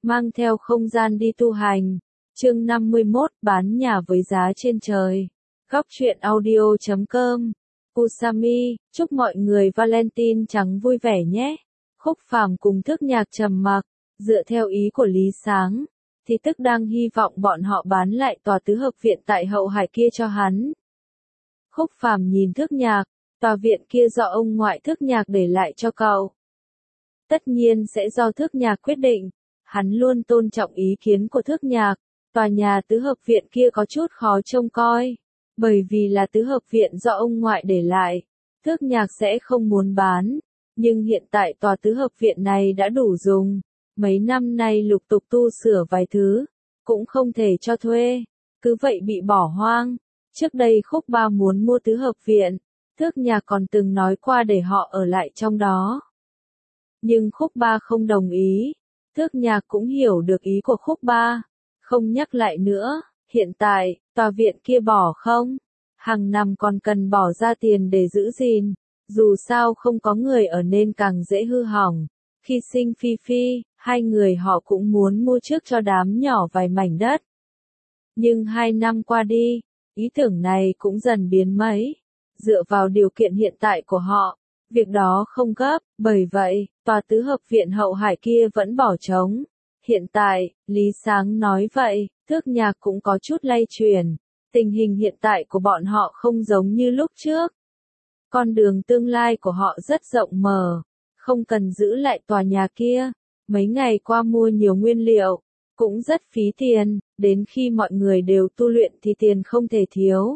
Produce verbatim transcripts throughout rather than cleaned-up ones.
mang theo không gian đi tu hành. Chương năm mươi mốt, bán nhà với giá trên trời. Góc truyện audio chấm com. Usami, chúc mọi người Valentine trắng vui vẻ nhé. Khúc Phàm cùng Thức Nhạc trầm mặc, dựa theo ý của Lý Sáng, thì Tức đang hy vọng bọn họ bán lại tòa tứ hợp viện tại Hậu Hải kia cho hắn. Khúc Phàm nhìn Thức Nhạc, tòa viện kia do ông ngoại Thức Nhạc để lại cho cậu. Tất nhiên sẽ do Thức Nhạc quyết định, hắn luôn tôn trọng ý kiến của Thức Nhạc. Tòa nhà tứ hợp viện kia có chút khó trông coi, bởi vì là tứ hợp viện do ông ngoại để lại, Thức Nhạc sẽ không muốn bán, nhưng hiện tại tòa tứ hợp viện này đã đủ dùng, mấy năm nay lục tục tu sửa vài thứ, cũng không thể cho thuê, cứ vậy bị bỏ hoang. Trước đây Khúc Ba muốn mua tứ hợp viện, Thức Nhạc còn từng nói qua để họ ở lại trong đó. Nhưng Khúc Ba không đồng ý, Thức Nhạc cũng hiểu được ý của Khúc Ba. Không nhắc lại nữa, hiện tại, tòa viện kia bỏ không? Hàng năm còn cần bỏ ra tiền để giữ gìn, dù sao không có người ở nên càng dễ hư hỏng. Khi sinh Phi Phi, hai người họ cũng muốn mua trước cho đám nhỏ vài mảnh đất. Nhưng hai năm qua đi, ý tưởng này cũng dần biến mấy. Dựa vào điều kiện hiện tại của họ, việc đó không gấp, bởi vậy, tòa tứ hợp viện Hậu Hải kia vẫn bỏ trống. Hiện tại, Lý Sáng nói vậy, Thức Nhạc cũng có chút lay chuyển. Tình hình hiện tại của bọn họ không giống như lúc trước. Con đường tương lai của họ rất rộng mở, không cần giữ lại tòa nhà kia. Mấy ngày qua mua nhiều nguyên liệu, cũng rất phí tiền, đến khi mọi người đều tu luyện thì tiền không thể thiếu.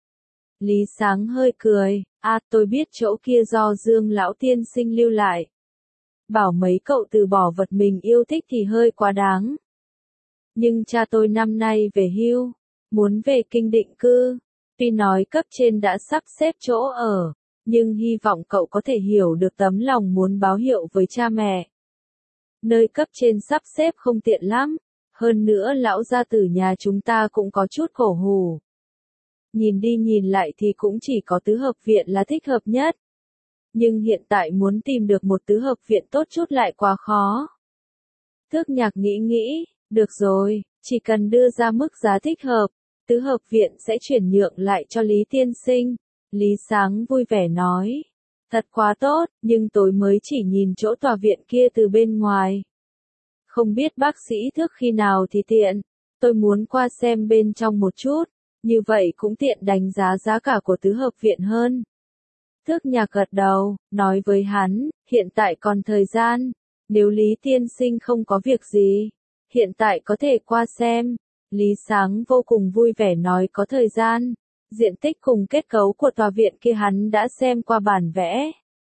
Lý Sáng hơi cười, à tôi biết chỗ kia do Dương Lão Tiên Sinh lưu lại. Bảo mấy cậu từ bỏ vật mình yêu thích thì hơi quá đáng. Nhưng cha tôi năm nay về hưu, muốn về kinh định cư. Tuy nói cấp trên đã sắp xếp chỗ ở, nhưng hy vọng cậu có thể hiểu được tấm lòng muốn báo hiệu với cha mẹ. Nơi cấp trên sắp xếp không tiện lắm, hơn nữa lão gia tử nhà chúng ta cũng có chút cổ hủ. Nhìn đi nhìn lại thì cũng chỉ có tứ hợp viện là thích hợp nhất. Nhưng hiện tại muốn tìm được một tứ hợp viện tốt chút lại quá khó. Thức Nhạc nghĩ nghĩ, được rồi, chỉ cần đưa ra mức giá thích hợp, tứ hợp viện sẽ chuyển nhượng lại cho Lý Tiên Sinh. Lý Sáng vui vẻ nói, thật quá tốt, nhưng tôi mới chỉ nhìn chỗ tòa viện kia từ bên ngoài. Không biết bác sĩ Thức khi nào thì tiện, tôi muốn qua xem bên trong một chút, như vậy cũng tiện đánh giá giá cả của tứ hợp viện hơn. Thức Nhạc gật đầu, nói với hắn, hiện tại còn thời gian, nếu Lý Tiên Sinh không có việc gì, hiện tại có thể qua xem. Lý Sáng vô cùng vui vẻ nói có thời gian, diện tích cùng kết cấu của tòa viện kia hắn đã xem qua bản vẽ.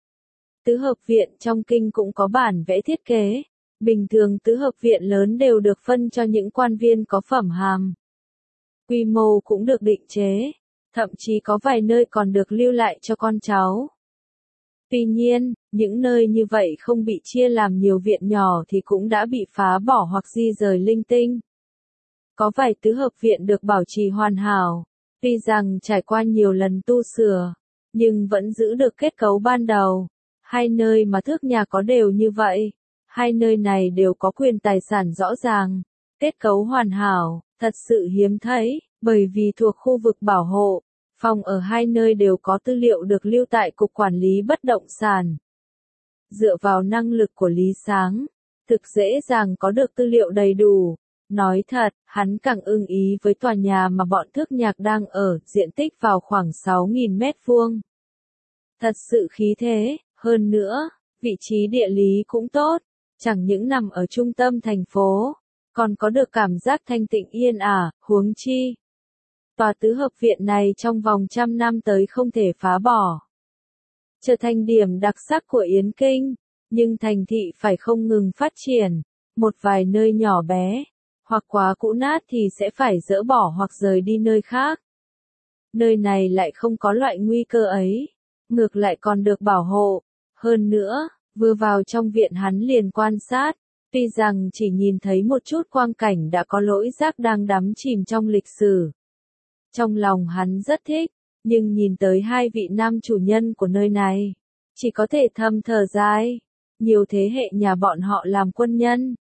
Tứ hợp viện trong kinh cũng có bản vẽ thiết kế, bình thường tứ hợp viện lớn đều được phân cho những quan viên có phẩm hàm. Quy mô cũng được định chế. Thậm chí có vài nơi còn được lưu lại cho con cháu. Tuy nhiên, những nơi như vậy không bị chia làm nhiều viện nhỏ thì cũng đã bị phá bỏ hoặc di rời linh tinh. Có vài tứ hợp viện được bảo trì hoàn hảo, tuy rằng trải qua nhiều lần tu sửa, nhưng vẫn giữ được kết cấu ban đầu. Hai nơi mà Thức Nhạc có đều như vậy. Hai nơi này đều có quyền tài sản rõ ràng, kết cấu hoàn hảo, thật sự hiếm thấy. Bởi vì thuộc khu vực bảo hộ, phòng ở hai nơi đều có tư liệu được lưu tại Cục Quản lý Bất động sản. Dựa vào năng lực của Lý Sáng, thực dễ dàng có được tư liệu đầy đủ. Nói thật, hắn càng ưng ý với tòa nhà mà bọn Thức Nhạc đang ở, diện tích vào khoảng sáu nghìn mét vuông. Thật sự khí thế, hơn nữa, vị trí địa lý cũng tốt, chẳng những nằm ở trung tâm thành phố, còn có được cảm giác thanh tịnh yên ả, huống chi. Tòa tứ hợp viện này trong vòng trăm năm tới không thể phá bỏ. Trở thành điểm đặc sắc của Yến Kinh, nhưng thành thị phải không ngừng phát triển, một vài nơi nhỏ bé, hoặc quá cũ nát thì sẽ phải dỡ bỏ hoặc rời đi nơi khác. Nơi này lại không có loại nguy cơ ấy, ngược lại còn được bảo hộ. Hơn nữa, vừa vào trong viện hắn liền quan sát, tuy rằng chỉ nhìn thấy một chút quang cảnh đã có lỗi giác đang đắm chìm trong lịch sử. Trong lòng hắn rất thích, nhưng nhìn tới hai vị nam chủ nhân của nơi này, chỉ có thể thầm thở dài. Nhiều thế hệ nhà bọn họ làm quân nhân,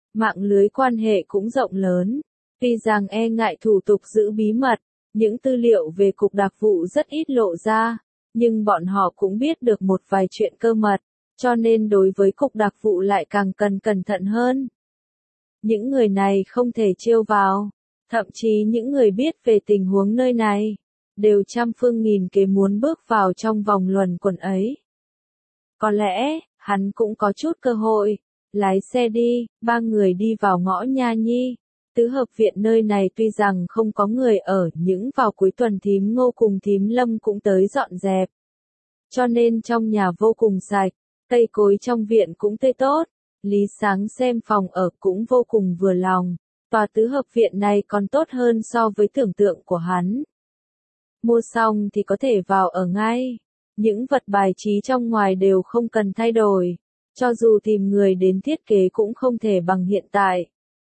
Mạng lưới quan hệ cũng rộng lớn. Tuy rằng e ngại thủ tục giữ bí mật, những tư liệu về cục đặc vụ rất ít lộ ra, nhưng bọn họ cũng biết được một vài chuyện cơ mật, cho nên đối với cục đặc vụ lại càng cần cẩn thận hơn. Những người này không thể trêu vào, thậm chí những người biết về tình huống nơi này, đều trăm phương nghìn kế muốn bước vào trong vòng luẩn quẩn ấy. Có lẽ, hắn cũng có chút cơ hội. Lái xe đi, ba người đi vào ngõ Nha Nhi. Tứ hợp viện nơi này tuy rằng không có người ở, nhưng vào cuối tuần thím Ngô cùng thím Lâm cũng tới dọn dẹp. Cho nên trong nhà vô cùng sạch, cây cối trong viện cũng tươi tốt. Lý Sáng xem phòng ở cũng vô cùng vừa lòng. Tòa tứ hợp viện này còn tốt hơn so với tưởng tượng của hắn. Mua xong thì có thể vào ở ngay. Những vật bài trí trong ngoài đều không cần thay đổi. Cho dù tìm người đến thiết kế cũng không thể bằng hiện tại.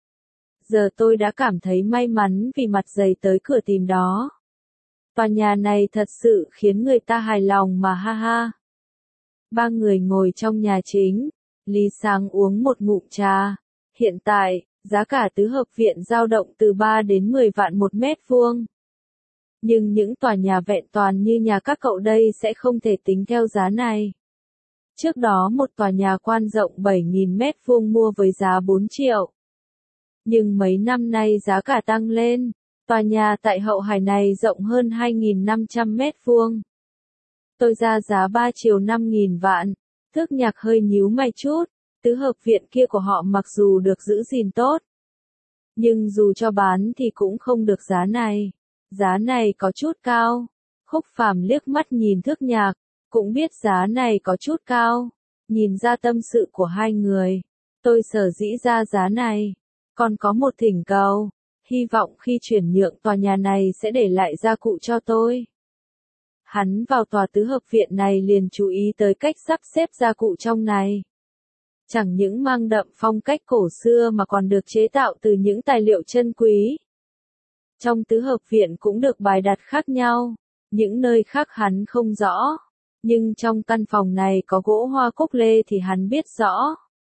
Giờ tôi đã cảm thấy may mắn vì mặt dày tới cửa tìm đó. Tòa nhà này thật sự khiến người ta hài lòng mà ha ha. Ba người ngồi trong nhà chính. Lý Sáng uống một ngụm trà. Hiện tại, giá cả tứ hợp viện dao động từ ba đến mười vạn một mét vuông. Nhưng những tòa nhà vẹn toàn như nhà các cậu đây sẽ không thể tính theo giá này. Trước đó một tòa nhà quan rộng bảy nghìn mét vuông mua với giá bốn triệu. Nhưng mấy năm nay giá cả tăng lên, tòa nhà tại Hậu Hải này rộng hơn hai nghìn năm trăm mét vuông. Tôi ra giá ba triệu năm nghìn vạn, Thước Nhạc hơi nhíu mày chút, tứ hợp viện kia của họ mặc dù được giữ gìn tốt. Nhưng dù cho bán thì cũng không được giá này, giá này có chút cao. Khúc Phàm liếc mắt nhìn Thước Nhạc. Cũng biết giá này có chút cao, nhìn ra tâm sự của hai người, tôi sở dĩ ra giá này, còn có một thỉnh cầu, hy vọng khi chuyển nhượng tòa nhà này sẽ để lại gia cụ cho tôi. Hắn vào tòa tứ hợp viện này liền chú ý tới cách sắp xếp gia cụ trong này. Chẳng những mang đậm phong cách cổ xưa mà còn được chế tạo từ những tài liệu chân quý. Trong tứ hợp viện cũng được bài đặt khác nhau, những nơi khác hắn không rõ. Nhưng trong căn phòng này có gỗ hoa cúc lê thì hắn biết rõ.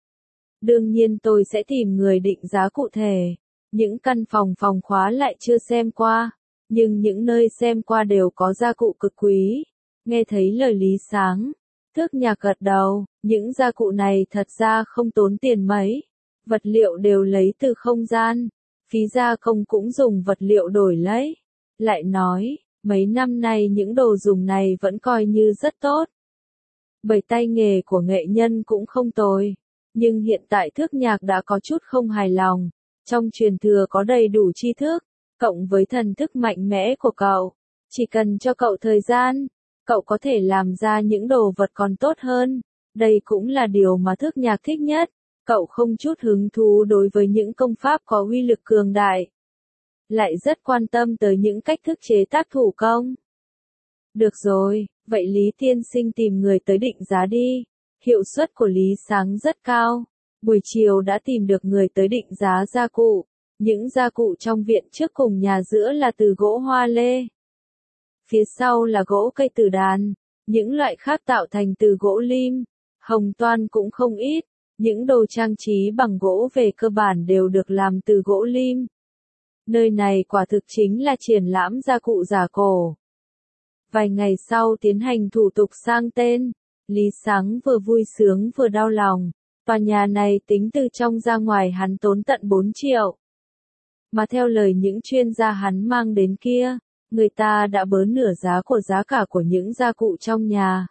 Đương nhiên tôi sẽ tìm người định giá cụ thể. Những căn phòng phòng khóa lại chưa xem qua. Nhưng những nơi xem qua đều có gia cụ cực quý. Nghe thấy lời Lý Sáng. Thước Nhạc gật đầu. Những gia cụ này thật ra không tốn tiền mấy. Vật liệu đều lấy từ không gian. Phí gia công cũng dùng vật liệu đổi lấy. Lại nói. Mấy năm nay những đồ dùng này vẫn coi như rất tốt. Bởi tay nghề của nghệ nhân cũng không tồi. Nhưng hiện tại Thước Nhạc đã có chút không hài lòng. Trong truyền thừa có đầy đủ tri thức, cộng với thần thức mạnh mẽ của cậu. Chỉ cần cho cậu thời gian, cậu có thể làm ra những đồ vật còn tốt hơn. Đây cũng là điều mà Thước Nhạc thích nhất. Cậu không chút hứng thú đối với những công pháp có uy lực cường đại. Lại rất quan tâm tới những cách thức chế tác thủ công. Được rồi, vậy Lý tiên sinh tìm người tới định giá đi. Hiệu suất của Lý Sáng rất cao. Buổi chiều đã tìm được người tới định giá gia cụ. Những gia cụ trong viện trước cùng nhà giữa là từ gỗ hoa lê. Phía sau là gỗ cây tử đàn. Những loại khác tạo thành từ gỗ lim. Hồng toan cũng không ít. Những đồ trang trí bằng gỗ về cơ bản đều được làm từ gỗ lim. Nơi này quả thực chính là triển lãm gia cụ giả cổ. Vài ngày sau tiến hành thủ tục sang tên, Lý Sáng vừa vui sướng vừa đau lòng. Tòa nhà này tính từ trong ra ngoài hắn tốn tận bốn triệu. Mà theo lời những chuyên gia hắn mang đến kia, người ta đã bớn nửa giá của giá cả của những gia cụ trong nhà.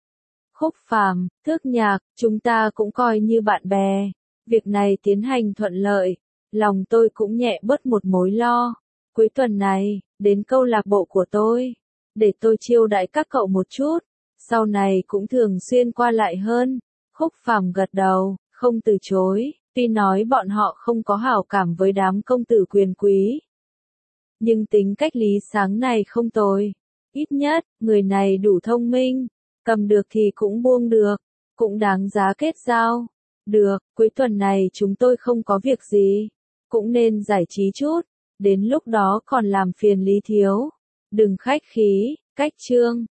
Khúc Phàm, Thước Nhạc, chúng ta cũng coi như bạn bè. Việc này tiến hành thuận lợi. Lòng tôi cũng nhẹ bớt một mối lo. Cuối tuần này, đến câu lạc bộ của tôi. Để tôi chiêu đãi các cậu một chút. Sau này cũng thường xuyên qua lại hơn. Khúc Phàm gật đầu, không từ chối. Tuy nói bọn họ không có hảo cảm với đám công tử quyền quý. Nhưng tính cách Lý Sáng này không tồi. Ít nhất, người này đủ thông minh. Cầm được thì cũng buông được. Cũng đáng giá kết giao. Được, cuối tuần này chúng tôi không có việc gì. Cũng nên giải trí chút. Đến lúc đó còn làm phiền Lý thiếu. Đừng khách khí, cách chương.